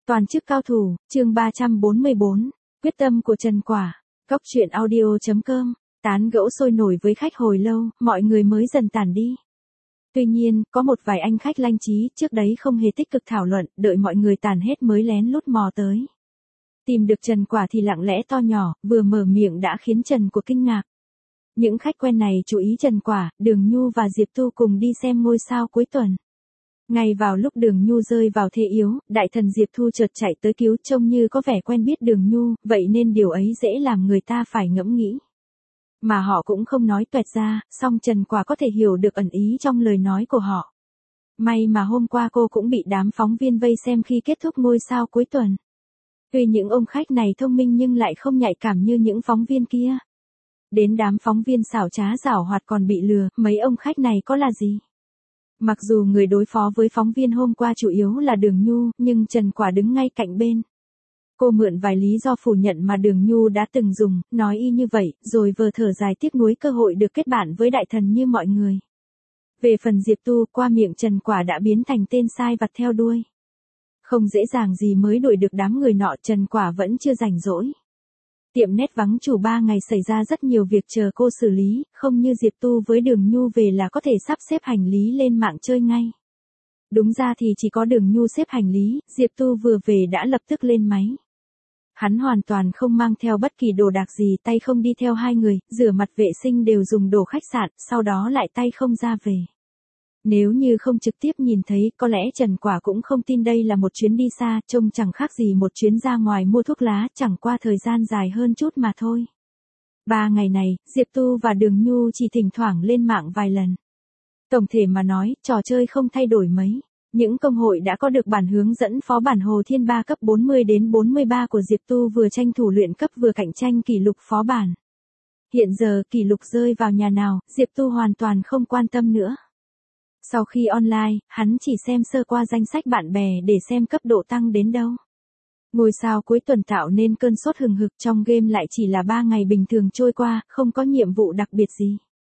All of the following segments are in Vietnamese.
Toàn chức cao thủ, chương 344, quyết tâm của Trần Quả. Góc truyện audio.com, tán gẫu sôi nổi với khách hồi lâu, mọi người mới dần tản đi. Tuy nhiên, có một vài anh khách lanh trí trước đấy không hề tích cực thảo luận, đợi mọi người tàn hết mới lén lút mò tới. Tìm được Trần Quả thì lặng lẽ to nhỏ, vừa mở miệng đã khiến Trần Của kinh ngạc. Những khách quen này chú ý Trần Quả, Đường Nhu và Diệp Tu cùng đi xem ngôi sao cuối tuần. Ngay vào lúc Đường Nhu rơi vào thế yếu, đại thần Diệp Thu chợt chạy tới cứu, trông như có vẻ quen biết Đường Nhu, vậy nên điều ấy dễ làm người ta phải ngẫm nghĩ. Mà họ cũng không nói toẹt ra, song Trần Quả có thể hiểu được ẩn ý trong lời nói của họ. May mà hôm qua cô cũng bị đám phóng viên vây xem khi kết thúc ngôi sao cuối tuần. Tuy những ông khách này thông minh nhưng lại không nhạy cảm như những phóng viên kia. Đến đám phóng viên xảo trá giảo hoạt còn bị lừa, mấy ông khách này có là gì? Mặc dù người đối phó với phóng viên hôm qua chủ yếu là Đường Nhu, nhưng Trần Quả đứng ngay cạnh bên. Cô mượn vài lý do phủ nhận mà Đường Nhu đã từng dùng, nói y như vậy, rồi vờ thở dài tiếc nuối cơ hội được kết bạn với đại thần như mọi người. Về phần Diệp Tu, qua miệng Trần Quả đã biến thành tên sai vặt theo đuôi. Không dễ dàng gì mới đuổi được đám người nọ, Trần Quả vẫn chưa rảnh rỗi. Tiệm nét vắng chủ 3 ngày xảy ra rất nhiều việc chờ cô xử lý, không như Diệp Tu với Đường Nhu về là có thể sắp xếp hành lý lên mạng chơi ngay. Đúng ra thì chỉ có Đường Nhu xếp hành lý, Diệp Tu vừa về đã lập tức lên máy. Hắn hoàn toàn không mang theo bất kỳ đồ đạc gì, tay không đi theo hai người, rửa mặt vệ sinh đều dùng đồ khách sạn, sau đó lại tay không ra về. Nếu như không trực tiếp nhìn thấy, có lẽ Trần Quả cũng không tin đây là một chuyến đi xa, trông chẳng khác gì một chuyến ra ngoài mua thuốc lá, chẳng qua thời gian dài hơn chút mà thôi. 3 ngày này, Diệp Tu và Đường Nhu chỉ thỉnh thoảng lên mạng vài lần. Tổng thể mà nói, trò chơi không thay đổi mấy. Những công hội đã có được bản hướng dẫn phó bản Hồ Thiên 3 cấp 40 đến 43 của Diệp Tu vừa tranh thủ luyện cấp vừa cạnh tranh kỷ lục phó bản. Hiện giờ kỷ lục rơi vào nhà nào, Diệp Tu hoàn toàn không quan tâm nữa. Sau khi online, hắn chỉ xem sơ qua danh sách bạn bè để xem cấp độ tăng đến đâu. Ngôi sao cuối tuần tạo nên cơn sốt hừng hực, trong game lại chỉ là 3 ngày bình thường trôi qua, không có nhiệm vụ đặc biệt gì.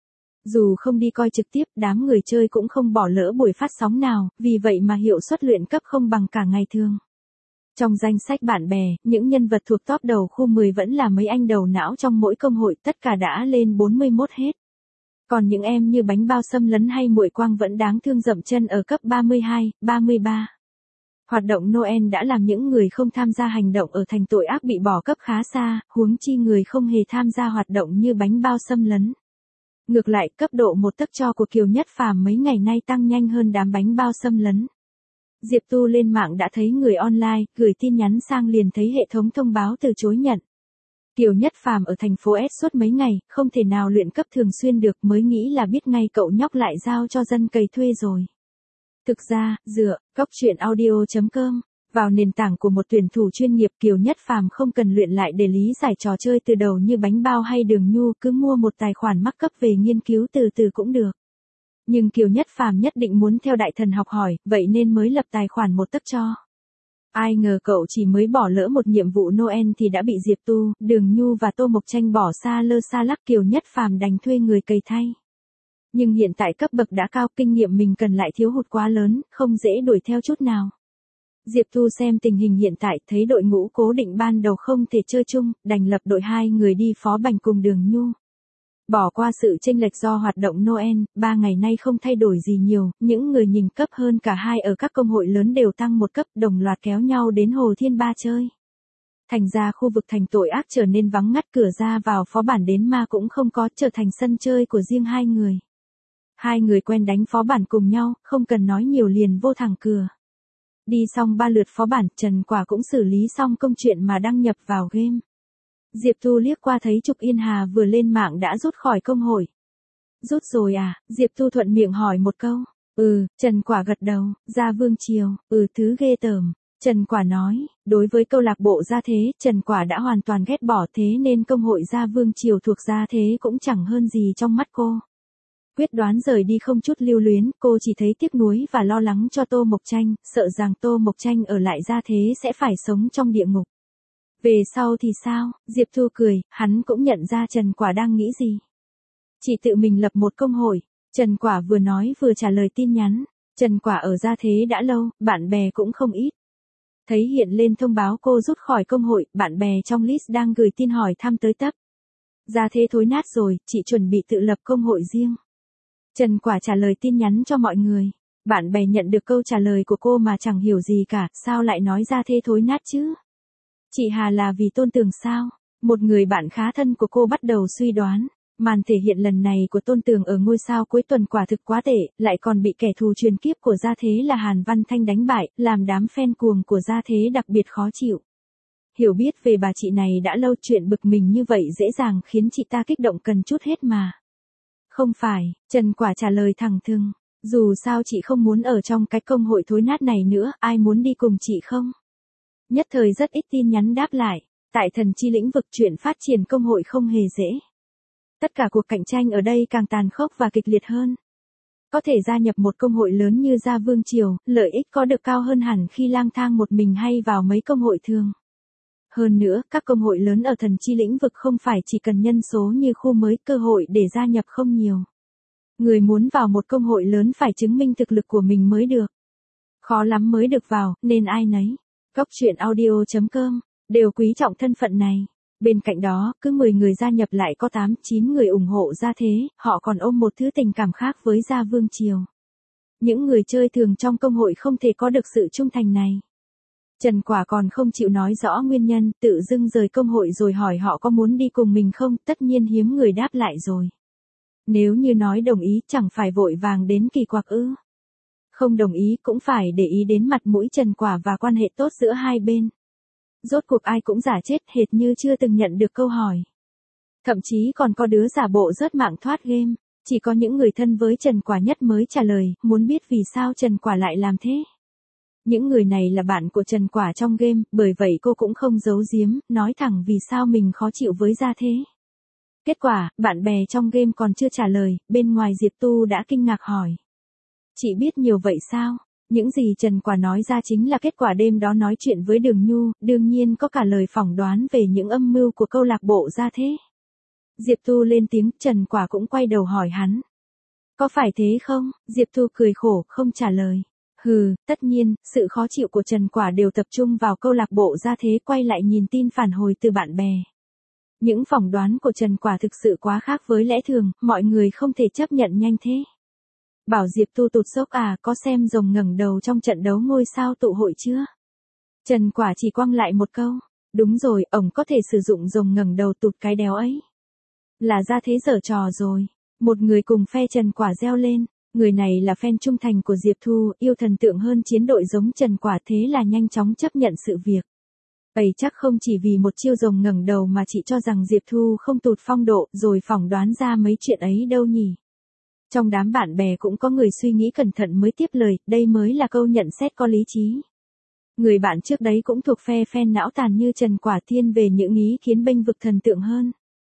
Dù không đi coi trực tiếp, đám người chơi cũng không bỏ lỡ buổi phát sóng nào, vì vậy mà hiệu suất luyện cấp không bằng cả ngày thường. Trong danh sách bạn bè, những nhân vật thuộc top đầu khu 10 vẫn là mấy anh đầu não trong mỗi công hội, tất cả đã lên 41 hết. Còn những em như Bánh Bao Xâm Lấn hay Muội Quang vẫn đáng thương dậm chân ở cấp 32, 33. Hoạt động Noel đã làm những người không tham gia hành động ở thành tội ác bị bỏ cấp khá xa, huống chi người không hề tham gia hoạt động như Bánh Bao Xâm Lấn. Ngược lại, cấp độ 1 tấc cho của Kiều Nhất Phàm mấy ngày nay tăng nhanh hơn đám Bánh Bao Xâm Lấn. Diệp Tu lên mạng đã thấy người online, gửi tin nhắn sang liền thấy hệ thống thông báo từ chối nhận. Kiều Nhất Phàm ở thành phố S suốt mấy ngày, không thể nào luyện cấp thường xuyên được, mới nghĩ là biết ngay cậu nhóc lại giao cho dân cày thuê rồi. Thực ra, dựa, góc truyện audio.com, vào nền tảng của một tuyển thủ chuyên nghiệp, Kiều Nhất Phàm không cần luyện lại để lý giải trò chơi từ đầu như Bánh Bao hay Đường Nhu, cứ mua một tài khoản mắc cấp về nghiên cứu từ từ cũng được. Nhưng Kiều Nhất Phàm nhất định muốn theo đại thần học hỏi, vậy nên mới lập tài khoản một tấc cho. Ai ngờ cậu chỉ mới bỏ lỡ một nhiệm vụ Noel thì đã bị Diệp Tu, Đường Nhu và Tô Mộc Tranh bỏ xa lơ xa lắc, Kiều Nhất Phàm đành thuê người cày thay. Nhưng hiện tại cấp bậc đã cao, kinh nghiệm mình cần lại thiếu hụt quá lớn, không dễ đuổi theo chút nào. Diệp Tu xem tình hình hiện tại, thấy đội ngũ cố định ban đầu không thể chơi chung, đành lập đội 2 người đi phó bành cùng Đường Nhu. Bỏ qua sự chênh lệch do hoạt động Noel, 3 ngày nay không thay đổi gì nhiều, những người nhìn cấp hơn cả hai ở các công hội lớn đều tăng một cấp, đồng loạt kéo nhau đến Hồ Thiên 3 chơi. Thành ra khu vực thành tội ác trở nên vắng ngắt, cửa ra vào phó bản đến ma cũng không có, trở thành sân chơi của riêng hai người. Hai người quen đánh phó bản cùng nhau, không cần nói nhiều liền vô thẳng cửa. Đi xong 3 lượt phó bản, Trần Quả cũng xử lý xong công chuyện mà đăng nhập vào game. Diệp Tu liếc qua thấy Trục Yên Hà vừa lên mạng đã rút khỏi công hội. Rút rồi à? Diệp Tu thuận miệng hỏi một câu. Trần Quả gật đầu, Gia Vương Triều, thứ ghê tởm. Trần Quả nói, đối với câu lạc bộ Gia Thế, Trần Quả đã hoàn toàn ghét bỏ, thế nên công hội Gia Vương Triều thuộc Gia Thế cũng chẳng hơn gì trong mắt cô. Quyết đoán rời đi không chút lưu luyến, cô chỉ thấy tiếc nuối và lo lắng cho Tô Mộc Tranh, sợ rằng Tô Mộc Tranh ở lại Gia Thế sẽ phải sống trong địa ngục. Về sau thì sao? Diệp Thu cười, hắn cũng nhận ra Trần Quả đang nghĩ gì. Chỉ tự mình lập một công hội. Trần Quả vừa nói vừa trả lời tin nhắn. Trần Quả ở Gia Thế đã lâu, bạn bè cũng không ít. Thấy hiện lên thông báo cô rút khỏi công hội, bạn bè trong list đang gửi tin hỏi thăm tới tấp. Gia thế thối nát rồi, chị chuẩn bị tự lập công hội riêng. Trần Quả trả lời tin nhắn cho mọi người. Bạn bè nhận được câu trả lời của cô mà chẳng hiểu gì cả, sao lại nói gia thế thối nát chứ? Chị Hà là vì Tôn Tường sao? Một người bạn khá thân của cô bắt đầu suy đoán. Màn thể hiện lần này của Tôn Tường ở ngôi sao cuối tuần quả thực quá tệ, lại còn bị kẻ thù truyền kiếp của Gia Thế là Hàn Văn Thanh đánh bại, làm đám fan cuồng của Gia Thế đặc biệt khó chịu. Hiểu biết về bà chị này đã lâu, chuyện bực mình như vậy dễ dàng khiến chị ta kích động cần chút hết mà. Không phải, Trần Quả trả lời thẳng thừng. Dù sao chị không muốn ở trong cái công hội thối nát này nữa, ai muốn đi cùng chị không? Nhất thời rất ít tin nhắn đáp lại. Tại thần chi lĩnh vực, chuyện phát triển công hội không hề dễ. Tất cả cuộc cạnh tranh ở đây càng tàn khốc và kịch liệt hơn. Có thể gia nhập một công hội lớn như Gia Vương Triều, lợi ích có được cao hơn hẳn khi lang thang một mình hay vào mấy công hội thường. Hơn nữa, các công hội lớn ở thần chi lĩnh vực không phải chỉ cần nhân số như khu mới, cơ hội để gia nhập không nhiều. Người muốn vào một công hội lớn phải chứng minh thực lực của mình mới được. Khó lắm mới được vào, nên ai nấy. Góc truyện audio.com đều quý trọng thân phận này. Bên cạnh đó, cứ 10 người gia nhập lại có 8-9 người ủng hộ Gia Thế, họ còn ôm một thứ tình cảm khác với Gia Vương Triều. Những người chơi thường trong công hội không thể có được sự trung thành này. Trần Quả còn không chịu nói rõ nguyên nhân, tự dưng rời công hội rồi hỏi họ có muốn đi cùng mình không, tất nhiên hiếm người đáp lại rồi. Nếu như nói đồng ý chẳng phải vội vàng đến kỳ quặc ư. Không đồng ý cũng phải để ý đến mặt mũi Trần Quả và quan hệ tốt giữa hai bên. Rốt cuộc ai cũng giả chết hệt như chưa từng nhận được câu hỏi. Thậm chí còn có đứa giả bộ rớt mạng thoát game. Chỉ có những người thân với Trần Quả nhất mới trả lời, muốn biết vì sao Trần Quả lại làm thế. Những người này là bạn của Trần Quả trong game, bởi vậy cô cũng không giấu giếm, nói thẳng vì sao mình khó chịu với Gia Thế. Kết quả, bạn bè trong game còn chưa trả lời, bên ngoài Diệp Tu đã kinh ngạc hỏi. Chị biết nhiều vậy sao? Những gì Trần Quả nói ra chính là kết quả đêm đó nói chuyện với Đường Nhu, đương nhiên có cả lời phỏng đoán về những âm mưu của câu lạc bộ Gia Thế. Diệp Tu lên tiếng, Trần Quả cũng quay đầu hỏi hắn. Có phải thế không? Diệp Tu cười khổ, không trả lời. Tất nhiên, sự khó chịu của Trần Quả đều tập trung vào câu lạc bộ Gia Thế, quay lại nhìn tin phản hồi từ bạn bè. Những phỏng đoán của Trần Quả thực sự quá khác với lẽ thường, mọi người không thể chấp nhận nhanh thế. Bảo Diệp Tu tụt sốc à, có xem rồng ngẩng đầu trong trận đấu ngôi sao tụ hội chưa? Trần Quả chỉ quăng lại một câu. Đúng rồi, ổng có thể sử dụng rồng ngẩng đầu tụt cái đéo ấy. Là Gia Thế giở trò rồi. Một người cùng phe Trần Quả reo lên. Người này là fan trung thành của Diệp Thu, yêu thần tượng hơn chiến đội giống Trần Quả, thế là nhanh chóng chấp nhận sự việc. Ấy chắc không chỉ vì một chiêu rồng ngẩng đầu mà chị cho rằng Diệp Thu không tụt phong độ rồi phỏng đoán ra mấy chuyện ấy đâu nhỉ. Trong đám bạn bè cũng có người suy nghĩ cẩn thận mới tiếp lời, đây mới là câu nhận xét có lý trí. Người bạn trước đấy cũng thuộc phe fan não tàn như Trần Quả, thiên về những ý kiến bênh vực thần tượng hơn.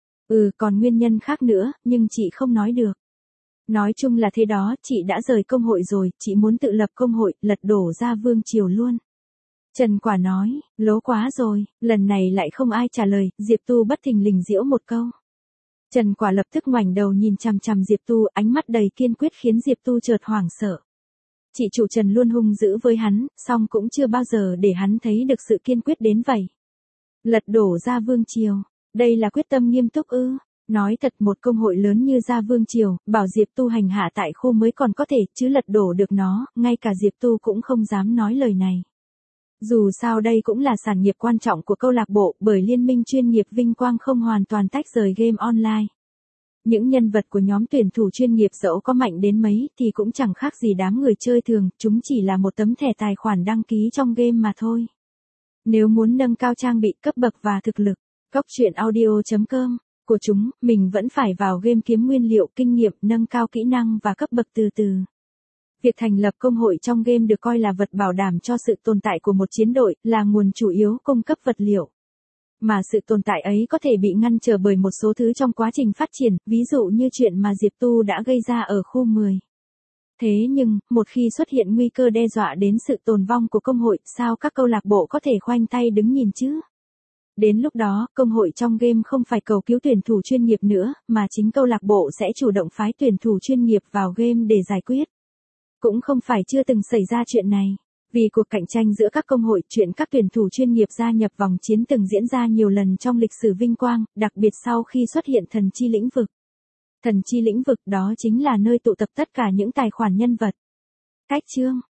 Còn nguyên nhân khác nữa, nhưng chị không nói được. Nói chung là thế đó, chị đã rời công hội rồi, chị muốn tự lập công hội, lật đổ Gia Vương Triều luôn. Trần Quả nói, lố quá rồi, lần này lại không ai trả lời, Diệp Tu bất thình lình giễu một câu. Trần Quả lập tức ngoảnh đầu nhìn chằm chằm Diệp Tu, ánh mắt đầy kiên quyết khiến Diệp Tu chợt hoảng sợ. Chị chủ Trần luôn hung dữ với hắn, song cũng chưa bao giờ để hắn thấy được sự kiên quyết đến vậy. Lật đổ Gia Vương Triều, đây là quyết tâm nghiêm túc ư? Nói thật, một công hội lớn như Gia Vương Triều, bảo Diệp Tu hành hạ tại khu mới còn có thể, chứ lật đổ được nó, ngay cả Diệp Tu cũng không dám nói lời này. Dù sao đây cũng là sản nghiệp quan trọng của câu lạc bộ, bởi liên minh chuyên nghiệp vinh quang không hoàn toàn tách rời game online. Những nhân vật của nhóm tuyển thủ chuyên nghiệp dẫu có mạnh đến mấy thì cũng chẳng khác gì đám người chơi thường, chúng chỉ là một tấm thẻ tài khoản đăng ký trong game mà thôi. Nếu muốn nâng cao trang bị, cấp bậc và thực lực, góc truyện audio.com của chúng, mình vẫn phải vào game kiếm nguyên liệu, kinh nghiệm, nâng cao kỹ năng và cấp bậc từ từ. Việc thành lập công hội trong game được coi là vật bảo đảm cho sự tồn tại của một chiến đội, là nguồn chủ yếu cung cấp vật liệu. Mà sự tồn tại ấy có thể bị ngăn trở bởi một số thứ trong quá trình phát triển, ví dụ như chuyện mà Diệp Tu đã gây ra ở khu 10. Thế nhưng, một khi xuất hiện nguy cơ đe dọa đến sự tồn vong của công hội, sao các câu lạc bộ có thể khoanh tay đứng nhìn chứ? Đến lúc đó, công hội trong game không phải cầu cứu tuyển thủ chuyên nghiệp nữa, mà chính câu lạc bộ sẽ chủ động phái tuyển thủ chuyên nghiệp vào game để giải quyết. Cũng không phải chưa từng xảy ra chuyện này. Vì cuộc cạnh tranh giữa các công hội, chuyện các tuyển thủ chuyên nghiệp gia nhập vòng chiến từng diễn ra nhiều lần trong lịch sử vinh quang, đặc biệt sau khi xuất hiện thần chi lĩnh vực. Thần chi lĩnh vực đó chính là nơi tụ tập tất cả những tài khoản nhân vật. Cách chương